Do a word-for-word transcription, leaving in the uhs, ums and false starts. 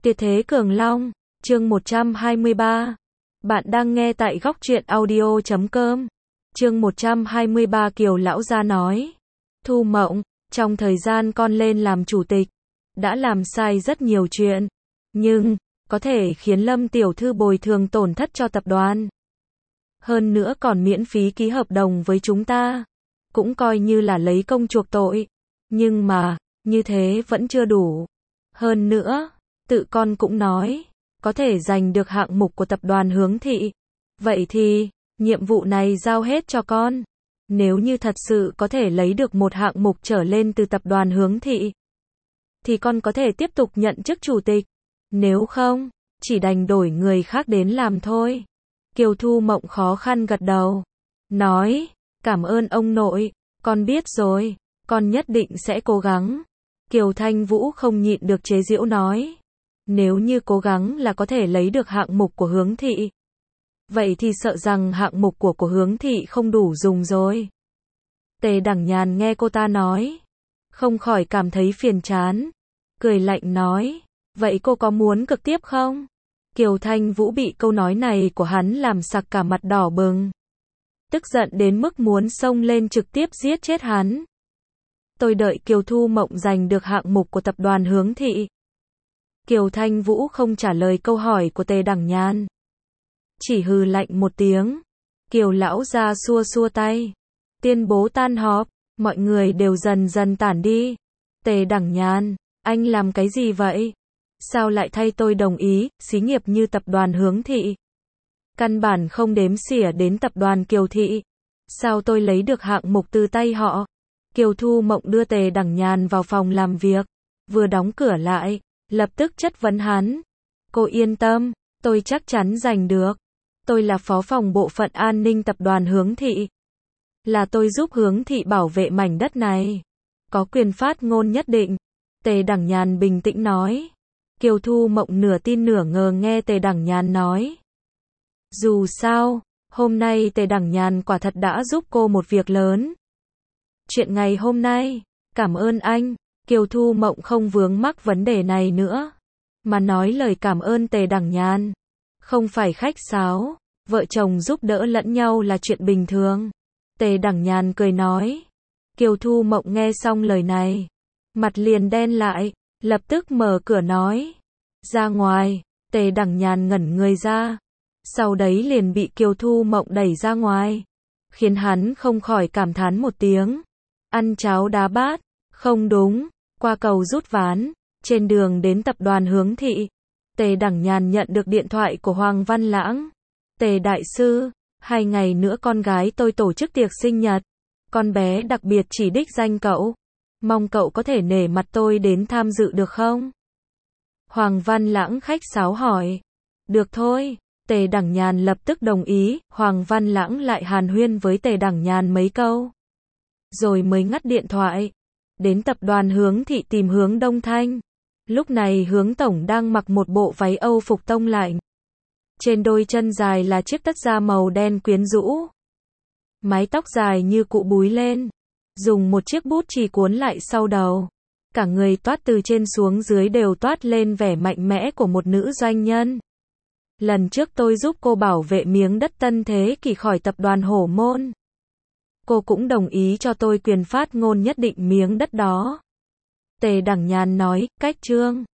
Tuyệt thế Cường Long, chương một trăm hai mươi ba. Bạn đang nghe tại góc truyện audio chấm com. Chương một trăm hai mươi ba Kiều lão gia nói. Thu Mộng, trong thời gian con lên làm chủ tịch, đã làm sai rất nhiều chuyện, nhưng có thể khiến Lâm tiểu thư bồi thường tổn thất cho tập đoàn. Hơn nữa còn miễn phí ký hợp đồng với chúng ta, cũng coi như là lấy công chuộc tội. Nhưng mà, như thế vẫn chưa đủ. Hơn nữa, tự con cũng nói, có thể giành được hạng mục của tập đoàn Hướng Thị. Vậy thì, nhiệm vụ này giao hết cho con. Nếu như thật sự có thể lấy được một hạng mục trở lên từ tập đoàn Hướng Thị, thì con có thể tiếp tục nhận chức chủ tịch. Nếu không, chỉ đành đổi người khác đến làm thôi. Kiều Thu Mộng khó khăn gật đầu, nói, cảm ơn ông nội, con biết rồi, con nhất định sẽ cố gắng. Kiều Thanh Vũ không nhịn được chế giễu nói, nếu như cố gắng là có thể lấy được hạng mục của Hướng Thị, vậy thì sợ rằng hạng mục của của Hướng Thị không đủ dùng rồi. Tề Đẳng Nhàn nghe cô ta nói, không khỏi cảm thấy phiền chán, cười lạnh nói, vậy cô có muốn cực tiếp không? Kiều Thanh Vũ bị câu nói này của hắn làm sặc cả mặt đỏ bừng, tức giận đến mức muốn xông lên trực tiếp giết chết hắn. Tôi đợi Kiều Thu Mộng giành được hạng mục của tập đoàn Hướng Thị. Kiều Thanh Vũ không trả lời câu hỏi của Tề Đẳng Nhàn, chỉ hừ lạnh một tiếng. Kiều lão gia xua xua tay, tuyên bố tan họp, mọi người đều dần dần tản đi. Tề Đẳng Nhàn, anh làm cái gì vậy? Sao lại thay tôi đồng ý, xí nghiệp như tập đoàn Hướng Thị, căn bản không đếm xỉa đến tập đoàn Kiều Thị. Sao tôi lấy được hạng mục từ tay họ? Kiều Thu Mộng đưa Tề Đẳng Nhàn vào phòng làm việc, vừa đóng cửa lại, lập tức chất vấn hắn. Cô yên tâm, tôi chắc chắn giành được. Tôi là phó phòng bộ phận an ninh tập đoàn Hướng Thị. Là tôi giúp Hướng Thị bảo vệ mảnh đất này. Có quyền phát ngôn nhất định. Tề Đẳng Nhàn bình tĩnh nói. Kiều Thu Mộng nửa tin nửa ngờ nghe Tề Đẳng Nhàn nói. Dù sao, hôm nay Tề Đẳng Nhàn quả thật đã giúp cô một việc lớn. Chuyện ngày hôm nay, cảm ơn anh. Kiều Thu Mộng không vướng mắc vấn đề này nữa, mà nói lời cảm ơn Tề Đẳng Nhàn. Không phải khách sáo, vợ chồng giúp đỡ lẫn nhau là chuyện bình thường. Tề Đẳng Nhàn cười nói. Kiều Thu Mộng nghe xong lời này, mặt liền đen lại, lập tức mở cửa nói. Ra ngoài. Tề Đẳng Nhàn ngẩn người ra, sau đấy liền bị Kiều Thu Mộng đẩy ra ngoài, khiến hắn không khỏi cảm thán một tiếng. Ăn cháo đá bát, không đúng, qua cầu rút ván, trên đường đến tập đoàn Hướng Thị. Tề Đẳng Nhàn nhận được điện thoại của Hoàng Văn Lãng. Tề đại sư, hai ngày nữa con gái tôi tổ chức tiệc sinh nhật. Con bé đặc biệt chỉ đích danh cậu. Mong cậu có thể nể mặt tôi đến tham dự được không? Hoàng Văn Lãng khách sáo hỏi. Được thôi. Tề Đẳng Nhàn lập tức đồng ý. Hoàng Văn Lãng lại hàn huyên với Tề Đẳng Nhàn mấy câu, rồi mới ngắt điện thoại. Đến tập đoàn Hướng Thị tìm Hướng Đông Thanh. Lúc này Hướng tổng đang mặc một bộ váy Âu phục tông lạnh. Trên đôi chân dài là chiếc tất da màu đen quyến rũ. Mái tóc dài như cụ búi lên, dùng một chiếc bút chì cuốn lại sau đầu. Cả người toát từ trên xuống dưới đều toát lên vẻ mạnh mẽ của một nữ doanh nhân. Lần trước tôi giúp cô bảo vệ miếng đất Tân Thế Kỷ khỏi tập đoàn Hổ Môn, cô cũng đồng ý cho tôi quyền phát ngôn nhất định miếng đất đó. Tề Đẳng Nhàn nói, cách trương.